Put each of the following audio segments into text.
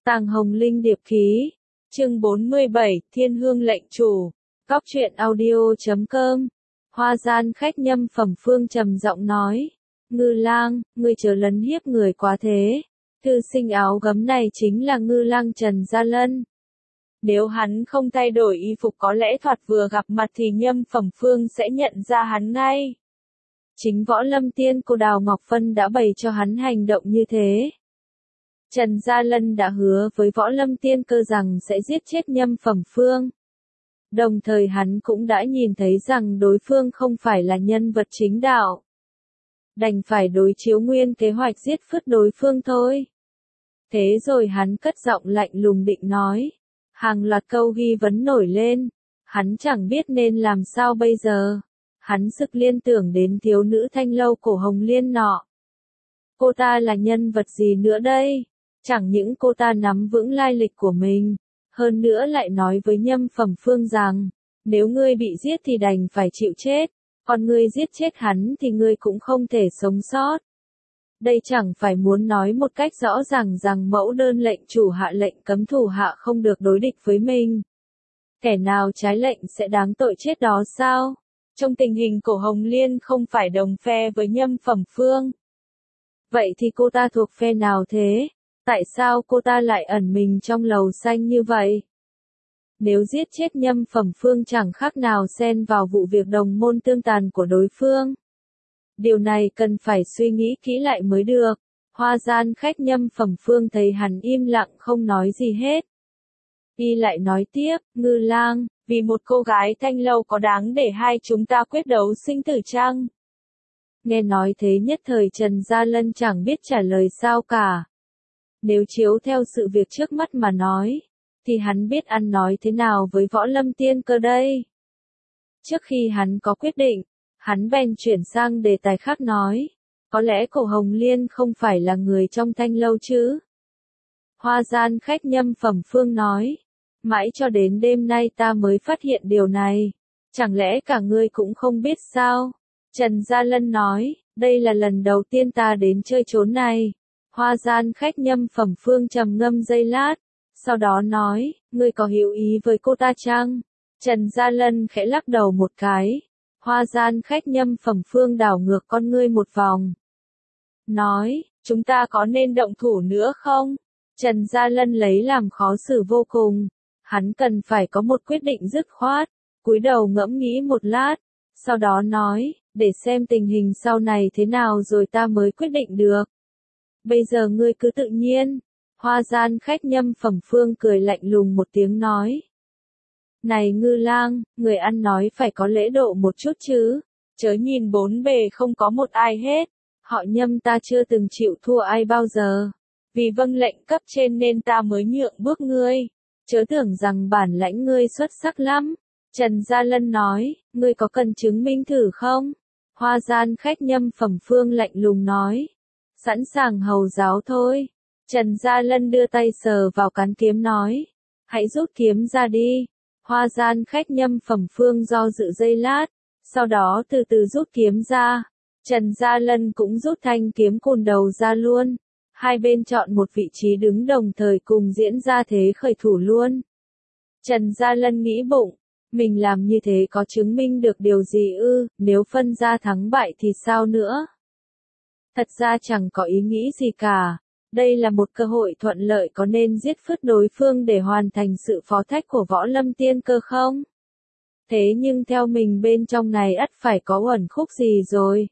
Tàng Hồng Linh Điệp Ký, chương 47, Thiên Hương Lệnh Chủ, Cóc truyện audio.com. Hoa gian khách Nhâm Phẩm Phương trầm giọng nói, Ngư Lang, ngươi chớ lấn hiếp người quá thế. Thư sinh áo gấm này chính là Ngư Lang Trần Gia Lân. Nếu hắn không thay đổi y phục có lẽ thoạt vừa gặp mặt thì Nhâm Phẩm Phương sẽ nhận ra hắn ngay. Chính Võ Lâm Tiên cô Đào Ngọc Phân đã bày cho hắn hành động như thế. Trần Gia Lân đã hứa với Võ Lâm Tiên Cơ rằng sẽ giết chết Nhâm Phẩm Phương. Đồng thời hắn cũng đã nhìn thấy rằng đối phương không phải là nhân vật chính đạo. Đành phải đối chiếu nguyên kế hoạch giết phứt đối phương thôi. Thế rồi hắn cất giọng lạnh lùng định nói. Hàng loạt câu nghi vấn nổi lên. Hắn chẳng biết nên làm sao bây giờ. Hắn sực liên tưởng đến thiếu nữ thanh lâu cổ Hồng Liên nọ. Cô ta là nhân vật gì nữa đây? Chẳng những cô ta nắm vững lai lịch của mình, hơn nữa lại nói với Nhâm Phẩm Phương rằng, nếu ngươi bị giết thì đành phải chịu chết, còn ngươi giết chết hắn thì ngươi cũng không thể sống sót. Đây chẳng phải muốn nói một cách rõ ràng rằng mẫu đơn lệnh chủ hạ lệnh cấm thủ hạ không được đối địch với mình. Kẻ nào trái lệnh sẽ đáng tội chết đó sao? Trong tình hình cổ Hồng Liên không phải đồng phe với Nhâm Phẩm Phương. Vậy thì cô ta thuộc phe nào thế? Tại sao cô ta lại ẩn mình trong lầu xanh như vậy? Nếu giết chết Nhâm Phẩm Phương chẳng khác nào xen vào vụ việc đồng môn tương tàn của đối phương. Điều này cần phải suy nghĩ kỹ lại mới được. Hoa gian khách Nhâm Phẩm Phương thấy hắn im lặng không nói gì hết. Y lại nói tiếp, Ngư Lang, vì một cô gái thanh lâu có đáng để hai chúng ta quyết đấu sinh tử chăng? Nghe nói thế nhất thời Trần Gia Lân chẳng biết trả lời sao cả. Nếu chiếu theo sự việc trước mắt mà nói, thì hắn biết ăn nói thế nào với Võ Lâm Tiên Cơ đây. Trước khi hắn có quyết định, hắn bèn chuyển sang đề tài khác nói, có lẽ cổ Hồng Liên không phải là người trong thanh lâu chứ? Hoa gian khách Nhâm Phẩm Phương nói, mãi cho đến đêm nay ta mới phát hiện điều này, chẳng lẽ cả ngươi cũng không biết sao? Trần Gia Lân nói, đây là lần đầu tiên ta đến chơi chốn này. Hoa gian khách Nhâm Phẩm Phương trầm ngâm giây lát, sau đó nói, ngươi có hiểu ý với cô ta chăng? Trần Gia Lân khẽ lắc đầu một cái. Hoa gian khách Nhâm Phẩm Phương đảo ngược con ngươi một vòng. Nói, chúng ta có nên động thủ nữa không? Trần Gia Lân lấy làm khó xử vô cùng. Hắn cần phải có một quyết định dứt khoát. Cúi đầu ngẫm nghĩ một lát, sau đó nói, để xem tình hình sau này thế nào rồi ta mới quyết định được. Bây giờ ngươi cứ tự nhiên. Hoa gian khách Nhâm Phẩm Phương cười lạnh lùng một tiếng nói. Này Ngư Lang, người ăn nói phải có lễ độ một chút chứ. Chớ nhìn bốn bề không có một ai hết. Họ Nhâm ta chưa từng chịu thua ai bao giờ. Vì vâng lệnh cấp trên nên ta mới nhượng bước ngươi. Chớ tưởng rằng bản lãnh ngươi xuất sắc lắm. Trần Gia Lân nói, ngươi có cần chứng minh thử không? Hoa gian khách Nhâm Phẩm Phương lạnh lùng nói. Sẵn sàng hầu giáo thôi. Trần Gia Lân đưa tay sờ vào cán kiếm nói. Hãy rút kiếm ra đi. Hoa gian khách Nhâm Phẩm Phương do dự giây lát. Sau đó từ từ rút kiếm ra. Trần Gia Lân cũng rút thanh kiếm cùn đầu ra luôn. Hai bên chọn một vị trí đứng đồng thời cùng diễn ra thế khởi thủ luôn. Trần Gia Lân nghĩ bụng. Mình làm như thế có chứng minh được điều gì ư? Nếu phân ra thắng bại thì sao nữa? Thật ra chẳng có ý nghĩ gì cả. Đây là một cơ hội thuận lợi, có nên giết phứt đối phương để hoàn thành sự phó thác của Võ Lâm Tiên Cơ không? Thế nhưng theo mình bên trong này ắt phải có uẩn khúc gì rồi.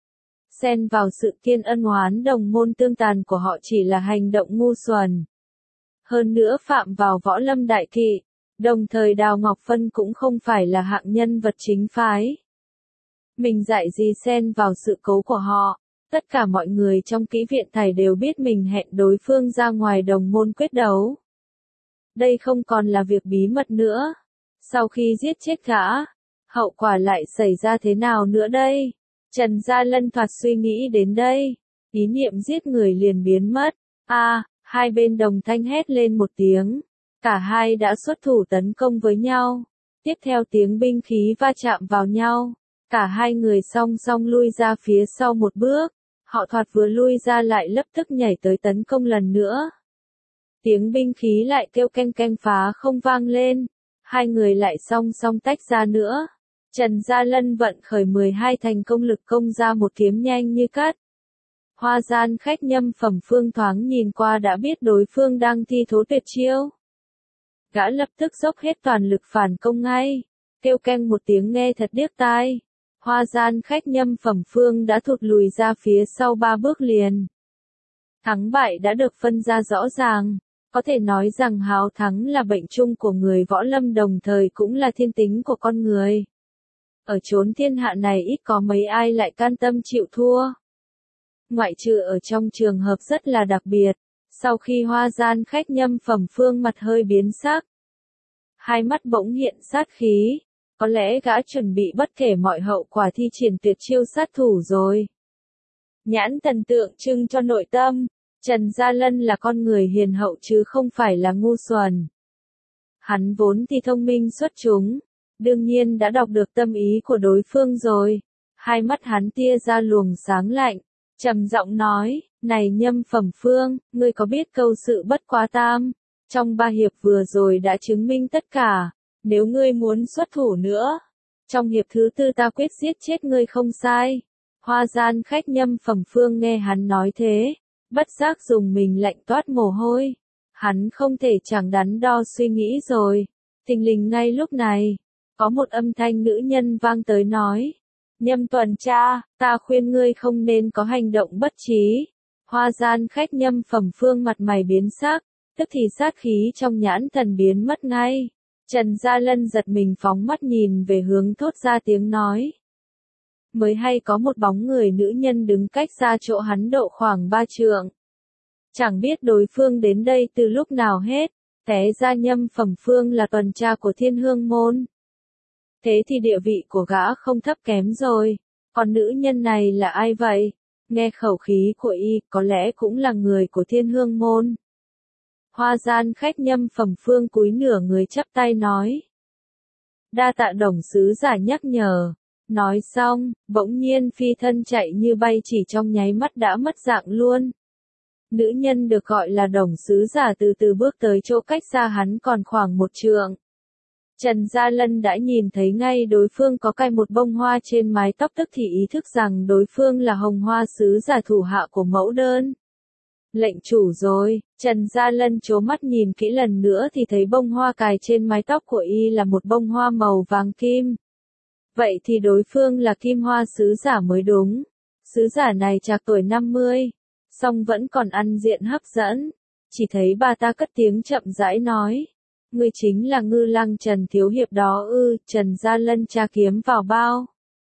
Xen vào sự kiên ân oán đồng môn tương tàn của họ chỉ là hành động ngu xuẩn. Hơn nữa phạm vào Võ Lâm đại kỵ, đồng thời Đào Ngọc Phân cũng không phải là hạng nhân vật chính phái. Mình dạy gì xen vào sự cố của họ. Tất cả mọi người trong kỹ viện thầy đều biết mình hẹn đối phương ra ngoài đồng môn quyết đấu. Đây không còn là việc bí mật nữa. Sau khi giết chết gã, hậu quả lại xảy ra thế nào nữa đây? Trần Gia Lân thoạt suy nghĩ đến đây. Ý niệm giết người liền biến mất. Hai bên đồng thanh hét lên một tiếng. Cả hai đã xuất thủ tấn công với nhau. Tiếp theo tiếng binh khí va chạm vào nhau. Cả hai người song song lui ra phía sau một bước. Họ thoạt vừa lui ra lại lập tức nhảy tới tấn công lần nữa. Tiếng binh khí lại kêu canh canh phá không vang lên. Hai người lại song song tách ra nữa. Trần Gia Lân vận khởi 12 thành công lực công ra một kiếm nhanh như cắt. Hoa gian khách Nhâm Phẩm Phương thoáng nhìn qua đã biết đối phương đang thi thố tuyệt chiêu. Gã lập tức dốc hết toàn lực phản công ngay. Kêu keng một tiếng nghe thật điếc tai. Hoa gian khách Nhâm Phẩm Phương đã thụt lùi ra phía sau 3 bước liền. Thắng bại đã được phân ra rõ ràng. Có thể nói rằng háo thắng là bệnh chung của người võ lâm, đồng thời cũng là thiên tính của con người. Ở chốn thiên hạ này ít có mấy ai lại can tâm chịu thua. Ngoại trừ ở trong trường hợp rất là đặc biệt, sau khi hoa gian khách Nhâm Phẩm Phương mặt hơi biến sắc. Hai mắt bỗng hiện sát khí, có lẽ gã chuẩn bị bất kể mọi hậu quả thi triển tuyệt chiêu sát thủ rồi. Nhãn thần tượng trưng cho nội tâm, Trần Gia Lân là con người hiền hậu chứ không phải là ngu xuẩn. Hắn vốn thì thông minh xuất chúng, đương nhiên đã đọc được tâm ý của đối phương rồi. Hai mắt hắn tia ra luồng sáng lạnh, trầm giọng nói, này Nhâm Phẩm Phương, ngươi có biết câu sự bất quá tam, trong 3 hiệp vừa rồi đã chứng minh tất cả, nếu ngươi muốn xuất thủ nữa, trong hiệp thứ 4 ta quyết giết chết ngươi không sai. Hoa gian khách Nhâm Phẩm Phương nghe hắn nói thế, bất giác dùng mình lạnh toát mồ hôi. Hắn không thể chẳng đắn đo suy nghĩ rồi. Thình lình ngay lúc này, có một âm thanh nữ nhân vang tới nói, Nhâm tuần tra, ta khuyên ngươi không nên có hành động bất trí. Hoa gian khách Nhâm Phẩm Phương mặt mày biến sắc, tức thì sát khí trong nhãn thần biến mất ngay. Trần Gia Lân giật mình phóng mắt nhìn về hướng thốt ra tiếng nói. Mới hay có một bóng người nữ nhân đứng cách xa chỗ hắn độ khoảng 3 trượng. Chẳng biết đối phương đến đây từ lúc nào hết, té ra Nhâm Phẩm Phương là tuần tra của Thiên Hương môn. Thế thì địa vị của gã không thấp kém rồi, còn nữ nhân này là ai vậy? Nghe khẩu khí của y, có lẽ cũng là người của Thiên Hương môn. Hoa gian khách Nhâm Phẩm Phương cúi nửa người chắp tay nói. Đa tạ Đồng sứ giả nhắc nhở. Nói xong, bỗng nhiên phi thân chạy như bay, chỉ trong nháy mắt đã mất dạng luôn. Nữ nhân được gọi là Đồng sứ giả từ từ bước tới chỗ cách xa hắn còn khoảng 1 trượng. Trần Gia Lân đã nhìn thấy ngay đối phương có cài một bông hoa trên mái tóc, tức thì ý thức rằng đối phương là Hồng Hoa sứ giả thủ hạ của mẫu đơn. Lệnh chủ rồi, Trần Gia Lân trố mắt nhìn kỹ lần nữa thì thấy bông hoa cài trên mái tóc của y là một bông hoa màu vàng kim. Vậy thì đối phương là Kim Hoa sứ giả mới đúng. Sứ giả này trạc tuổi 50, song vẫn còn ăn diện hấp dẫn. Chỉ thấy bà ta cất tiếng chậm rãi nói. Ngươi chính là Ngư Lăng Trần thiếu hiệp đó ư? Trần Gia Lân tra kiếm vào bao.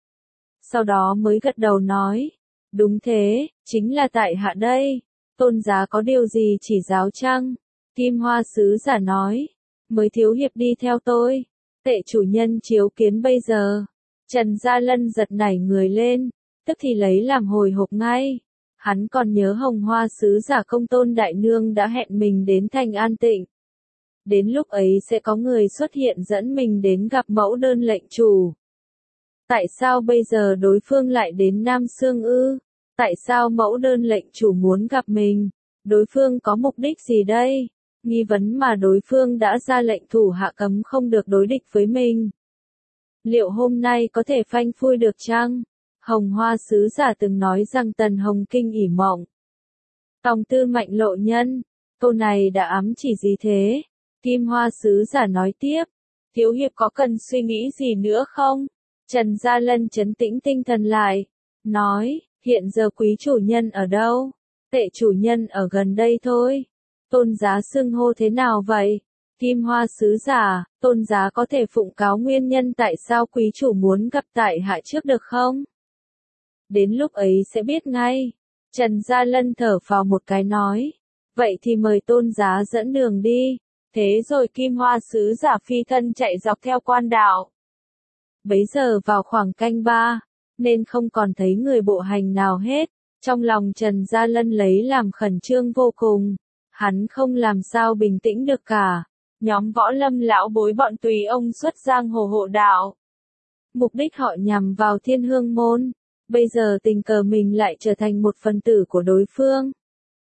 Sau đó mới gật đầu nói. Đúng thế, chính là tại hạ đây. Tôn giá có điều gì chỉ giáo chăng? Kim Hoa sứ giả nói. Mới thiếu hiệp đi theo tôi. Tệ chủ nhân chiếu kiến bây giờ. Trần Gia Lân giật nảy người lên, tức thì lấy làm hồi hộp ngay. Hắn còn nhớ Hồng Hoa sứ giả Công Tôn đại nương đã hẹn mình đến thành An Tịnh. Đến lúc ấy sẽ có người xuất hiện dẫn mình đến gặp mẫu đơn lệnh chủ. Tại sao bây giờ đối phương lại đến Nam Sương ư? Tại sao mẫu đơn lệnh chủ muốn gặp mình? Đối phương có mục đích gì đây? Nghi vấn mà đối phương đã ra lệnh thủ hạ cấm không được đối địch với mình. Liệu hôm nay có thể phanh phui được chăng? Hồng Hoa sứ giả từng nói rằng Tần Hồng Kinh ỉ mộng. Tòng tư mạnh lộ nhân. Câu này đã ám chỉ gì thế? Kim Hoa sứ giả nói tiếp. Thiếu hiệp có cần suy nghĩ gì nữa không? Trần Gia Lân trấn tĩnh tinh thần lại. Nói, hiện giờ quý chủ nhân ở đâu? Tệ chủ nhân ở gần đây thôi. Tôn giá xưng hô thế nào vậy? Kim Hoa sứ giả, tôn giá có thể phụng cáo nguyên nhân tại sao quý chủ muốn gặp tại hạ trước được không? Đến lúc ấy sẽ biết ngay. Trần Gia Lân thở phào một cái nói. Vậy thì mời tôn giá dẫn đường đi. Thế rồi Kim Hoa sứ giả phi thân chạy dọc theo quan đạo. Bấy giờ vào khoảng canh 3, nên không còn thấy người bộ hành nào hết. Trong lòng Trần Gia Lân lấy làm khẩn trương vô cùng. Hắn không làm sao bình tĩnh được cả. Nhóm võ lâm lão bối bọn tùy ông xuất giang hồ hộ đạo. Mục đích họ nhằm vào Thiên Hương môn. Bây giờ tình cờ mình lại trở thành một phần tử của đối phương.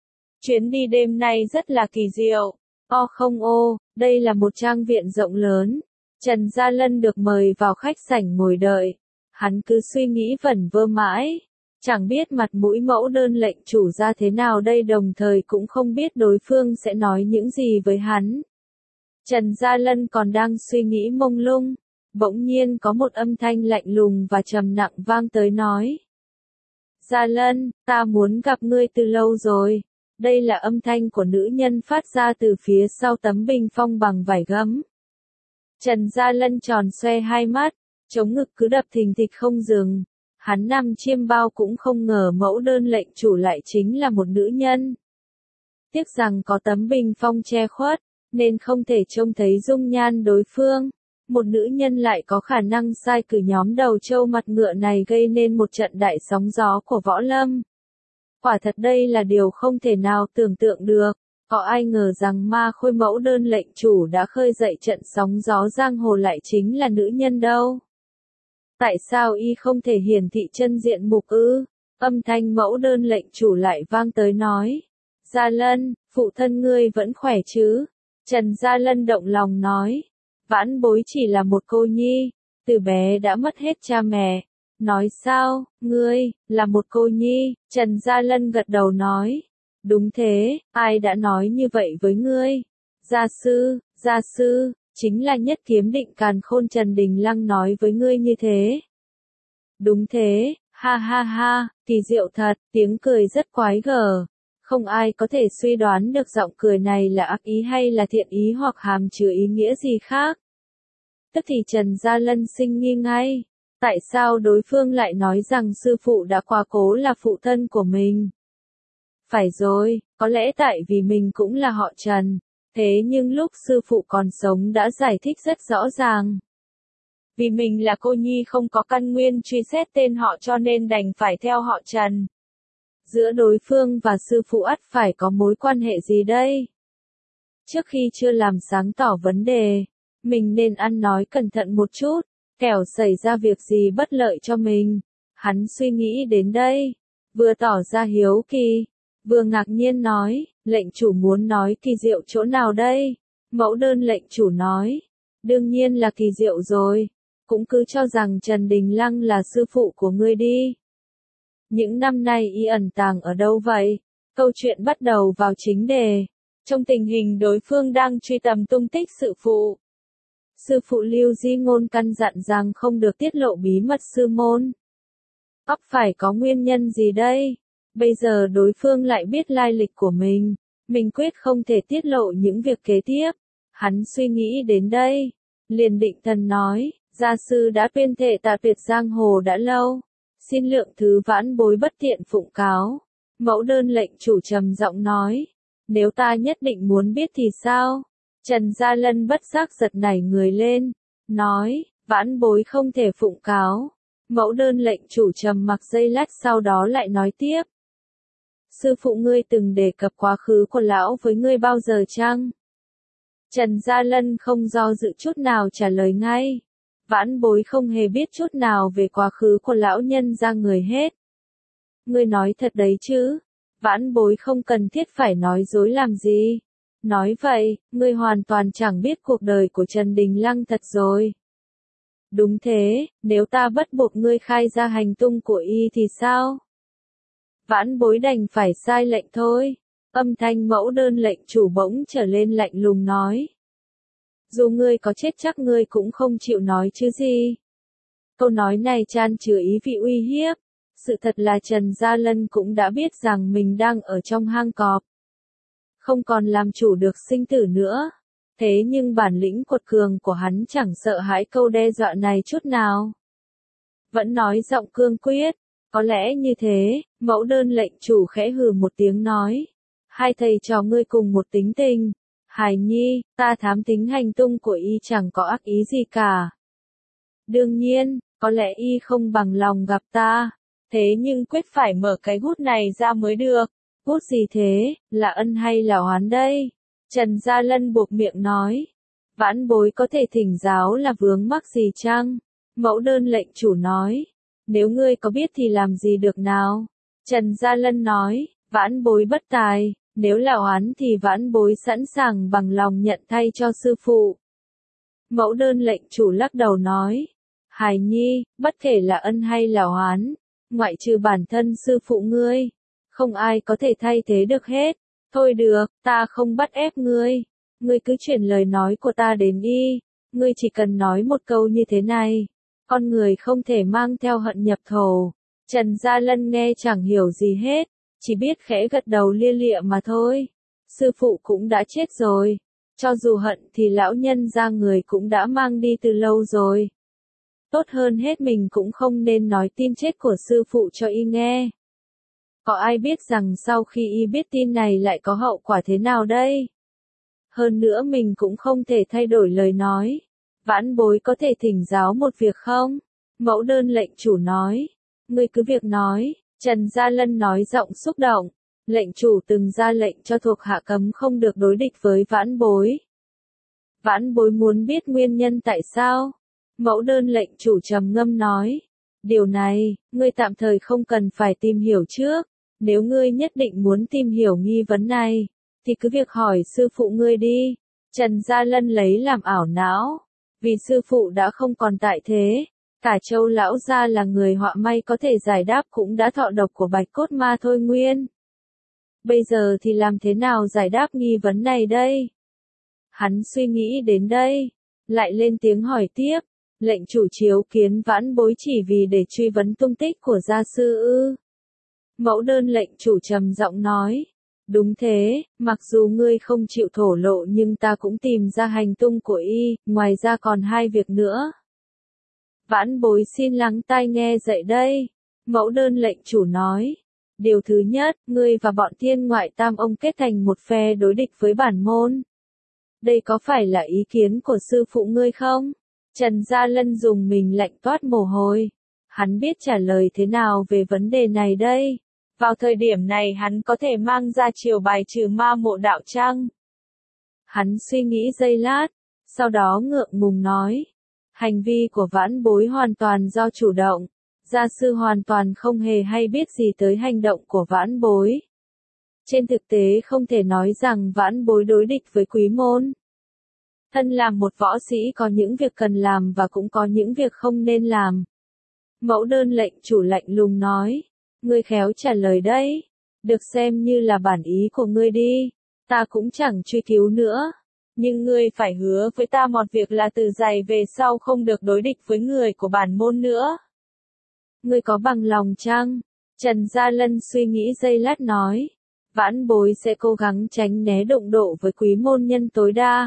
Chuyến đi đêm nay rất là kỳ diệu. Không đây là một trang viện rộng lớn. Trần Gia Lân được mời vào khách sảnh ngồi đợi. Hắn cứ suy nghĩ vẩn vơ mãi. Chẳng biết mặt mũi mẫu đơn lệnh chủ ra thế nào đây, đồng thời cũng không biết đối phương sẽ nói những gì với hắn. Trần Gia Lân còn đang suy nghĩ mông lung. Bỗng nhiên có một âm thanh lạnh lùng và trầm nặng vang tới nói. Gia Lân, ta muốn gặp ngươi từ lâu rồi. Đây là âm thanh của nữ nhân phát ra từ phía sau tấm bình phong bằng vải gấm. Trần Gia Lân tròn xoe hai mắt, chống ngực cứ đập thình thịch không dừng. Hắn nằm chiêm bao cũng không ngờ mẫu đơn lệnh chủ lại chính là một nữ nhân. Tiếc rằng có tấm bình phong che khuất, nên không thể trông thấy dung nhan đối phương. Một nữ nhân lại có khả năng sai cử nhóm đầu trâu mặt ngựa này gây nên một trận đại sóng gió của võ lâm. Quả thật đây là điều không thể nào tưởng tượng được. Có ai ngờ rằng ma khôi mẫu đơn lệnh chủ đã khơi dậy trận sóng gió giang hồ lại chính là nữ nhân đâu. Tại sao y không thể hiển thị chân diện mục ư? Âm thanh mẫu đơn lệnh chủ lại vang tới nói. Gia Lân, phụ thân ngươi vẫn khỏe chứ? Trần Gia Lân động lòng nói. Vãn bối chỉ là một cô nhi, từ bé đã mất hết cha mẹ. Nói sao, ngươi, là một cô nhi? Trần Gia Lân gật đầu nói. Đúng thế, ai đã nói như vậy với ngươi? Gia sư, chính là Nhất Kiếm Định Càn Khôn Trần Đình Lăng nói với ngươi như thế. Đúng thế, ha ha ha, kỳ diệu thật, tiếng cười rất quái gở. Không ai có thể suy đoán được giọng cười này là ác ý hay là thiện ý hoặc hàm chứa ý nghĩa gì khác. Tức thì Trần Gia Lân sinh nghi ngay. Tại sao đối phương lại nói rằng sư phụ đã quá cố là phụ thân của mình? Phải rồi, có lẽ tại vì mình cũng là họ Trần. Thế nhưng lúc sư phụ còn sống đã giải thích rất rõ ràng. Vì mình là cô nhi không có căn nguyên truy xét tên họ cho nên đành phải theo họ Trần. Giữa đối phương và sư phụ ắt phải có mối quan hệ gì đây? Trước khi chưa làm sáng tỏ vấn đề, mình nên ăn nói cẩn thận một chút, kẻo xảy ra việc gì bất lợi cho mình. Hắn suy nghĩ đến đây, vừa tỏ ra hiếu kỳ, vừa ngạc nhiên nói, lệnh chủ muốn nói kỳ diệu chỗ nào đây? Mẫu đơn lệnh chủ nói, đương nhiên là kỳ diệu rồi, cũng cứ cho rằng Trần Đình Lăng là sư phụ của ngươi đi. Những năm nay y ẩn tàng ở đâu vậy? Câu chuyện bắt đầu vào chính đề. Trong tình hình đối phương đang truy tầm tung tích sư phụ Lưu Di Ngôn căn dặn rằng không được tiết lộ bí mật sư môn. Phải có nguyên nhân gì đây? Bây giờ đối phương lại biết lai lịch của mình quyết không thể tiết lộ những việc kế tiếp. Hắn suy nghĩ đến đây, liền định thần nói, gia sư đã tuyên thệ tạ tuyệt giang hồ đã lâu. Xin lượng thứ vãn bối bất tiện phụng cáo. Mẫu đơn lệnh chủ trầm giọng nói. Nếu ta nhất định muốn biết thì sao? Trần Gia Lân bất giác giật nảy người lên. Nói, vãn bối không thể phụng cáo. Mẫu đơn lệnh chủ trầm mặc giây lát sau đó lại nói tiếp. Sư phụ ngươi từng đề cập quá khứ của lão với ngươi bao giờ chăng? Trần Gia Lân không do dự chút nào trả lời ngay. Vãn bối không hề biết chút nào về quá khứ của lão nhân ra người hết. Ngươi nói thật đấy chứ? Vãn bối không cần thiết phải nói dối làm gì. Nói vậy, ngươi hoàn toàn chẳng biết cuộc đời của Trần Đình Lăng thật rồi. Đúng thế, nếu ta bắt buộc ngươi khai ra hành tung của y thì sao? Vãn bối đành phải sai lệnh thôi. Âm thanh mẫu đơn lệnh chủ bỗng trở lên lạnh lùng nói. Dù ngươi có chết chắc ngươi cũng không chịu nói chứ gì. Câu nói này chan chứa ý vị uy hiếp. Sự thật là Trần Gia Lân cũng đã biết rằng mình đang ở trong hang cọp. Không còn làm chủ được sinh tử nữa. Thế nhưng bản lĩnh quật cường của hắn chẳng sợ hãi câu đe dọa này chút nào. Vẫn nói giọng cương quyết. Có lẽ như thế, mẫu đơn lệnh chủ khẽ hừ một tiếng nói. Hai thầy trò ngươi cùng một tính tình. Hải Nhi, ta thám tính hành tung của y chẳng có ác ý gì cả. Đương nhiên, có lẽ y không bằng lòng gặp ta. Thế nhưng quyết phải mở cái hút này ra mới được. Hút gì thế, là ân hay là oán đây? Trần Gia Lân buộc miệng nói. Vãn bối có thể thỉnh giáo là vướng mắc gì chăng? Mẫu đơn lệnh chủ nói. Nếu ngươi có biết thì làm gì được nào? Trần Gia Lân nói. Vãn bối bất tài, Nếu là oán thì vãn bối sẵn sàng bằng lòng nhận thay cho sư phụ. Mẫu đơn lệnh chủ lắc đầu nói, hài nhi, bất kể là ân hay là oán, ngoại trừ bản thân sư phụ ngươi, không ai có thể thay thế được hết. Thôi được, ta không bắt ép ngươi. Ngươi cứ chuyển lời nói của ta đến y. Ngươi chỉ cần nói một câu như thế này. Con người không thể mang theo hận nhập thổ. Trần Gia Lân nghe chẳng hiểu gì hết. Chỉ biết khẽ gật đầu lia lịa mà thôi. Sư phụ cũng đã chết rồi. Cho dù hận thì lão nhân ra người cũng đã mang đi từ lâu rồi. Tốt hơn hết mình cũng không nên nói tin chết của sư phụ cho y nghe. Có ai biết rằng sau khi y biết tin này lại có hậu quả thế nào đây? Hơn nữa mình cũng không thể thay đổi lời nói. Vãn bối có thể thỉnh giáo một việc không? Mẫu đơn lệnh chủ nói. Ngươi cứ việc nói. Trần Gia Lân nói giọng xúc động. Lệnh chủ từng ra lệnh cho thuộc hạ cấm không được đối địch với vãn bối. Vãn bối muốn biết nguyên nhân tại sao? Mẫu đơn lệnh chủ trầm ngâm nói. Điều này, ngươi tạm thời không cần phải tìm hiểu trước. Nếu ngươi nhất định muốn tìm hiểu nghi vấn này, thì cứ việc hỏi sư phụ ngươi đi. Trần Gia Lân lấy làm ảo não. Vì sư phụ đã không còn tại thế. Cả Châu lão gia là người họa may có thể giải đáp cũng đã thọ độc của bạch cốt ma thôi nguyên. Bây giờ thì làm thế nào giải đáp nghi vấn này đây? Hắn suy nghĩ đến đây. Lại lên tiếng hỏi tiếp. Lệnh chủ chiếu kiến vãn bối chỉ vì để truy vấn tung tích của gia sư ư? Mẫu đơn lệnh chủ trầm giọng nói. Đúng thế, mặc dù ngươi không chịu thổ lộ nhưng ta cũng tìm ra hành tung của y, ngoài ra còn hai việc nữa. Vãn bối xin lắng tai nghe dậy đây. Mẫu đơn lệnh chủ nói. Điều thứ nhất, ngươi và bọn thiên ngoại tam ông kết thành một phe đối địch với bản môn. Đây có phải là ý kiến của sư phụ ngươi không? Trần Gia Lân dùng mình lạnh toát mồ hôi. Hắn biết trả lời thế nào về vấn đề này đây? Vào thời điểm này hắn có thể mang ra chiều bài trừ ma mộ đạo trăng. Hắn suy nghĩ giây lát, sau đó ngượng ngùng nói. Hành vi của vãn bối hoàn toàn do chủ động. Gia sư hoàn toàn không hề hay biết gì tới hành động của vãn bối. Trên thực tế không thể nói rằng vãn bối đối địch với quý môn. Thân làm một võ sĩ có những việc cần làm và cũng có những việc không nên làm. Mẫu đơn lệnh chủ lạnh lùng nói. Ngươi khéo trả lời đấy. Được xem như là bản ý của ngươi đi. Ta cũng chẳng truy cứu nữa. Nhưng ngươi phải hứa với ta một việc là từ giày về sau không được đối địch với người của bản môn nữa. Ngươi có bằng lòng chăng? Trần Gia Lân suy nghĩ giây lát nói. Vãn bối sẽ cố gắng tránh né đụng độ với quý môn nhân tối đa.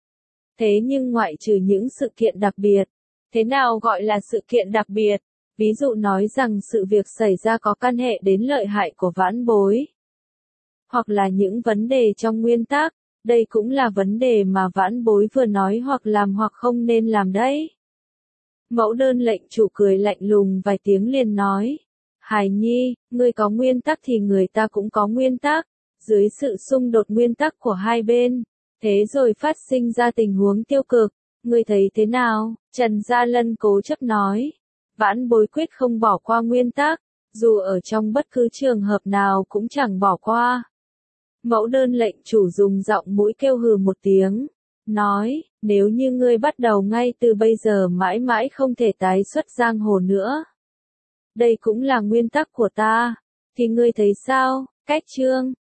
Thế nhưng ngoại trừ những sự kiện đặc biệt. Thế nào gọi là sự kiện đặc biệt? Ví dụ nói rằng sự việc xảy ra có căn hệ đến lợi hại của vãn bối. Hoặc là những vấn đề trong nguyên tắc, đây cũng là vấn đề mà vãn bối vừa nói hoặc làm hoặc không nên làm đấy. Mẫu đơn lệnh chủ cười lạnh lùng vài tiếng liền nói. Hài nhi, ngươi có nguyên tắc thì người ta cũng có nguyên tắc. Dưới sự xung đột nguyên tắc của hai bên, thế rồi phát sinh ra tình huống tiêu cực. Ngươi thấy thế nào? Trần Gia Lân cố chấp nói. Vãn bối quyết không bỏ qua nguyên tắc, dù ở trong bất cứ trường hợp nào cũng chẳng bỏ qua. Mẫu đơn lệnh chủ dùng giọng mũi kêu hừ một tiếng, nói, nếu như ngươi bắt đầu ngay từ bây giờ mãi mãi không thể tái xuất giang hồ nữa. Đây cũng là nguyên tắc của ta, thì ngươi thấy sao? Cách chương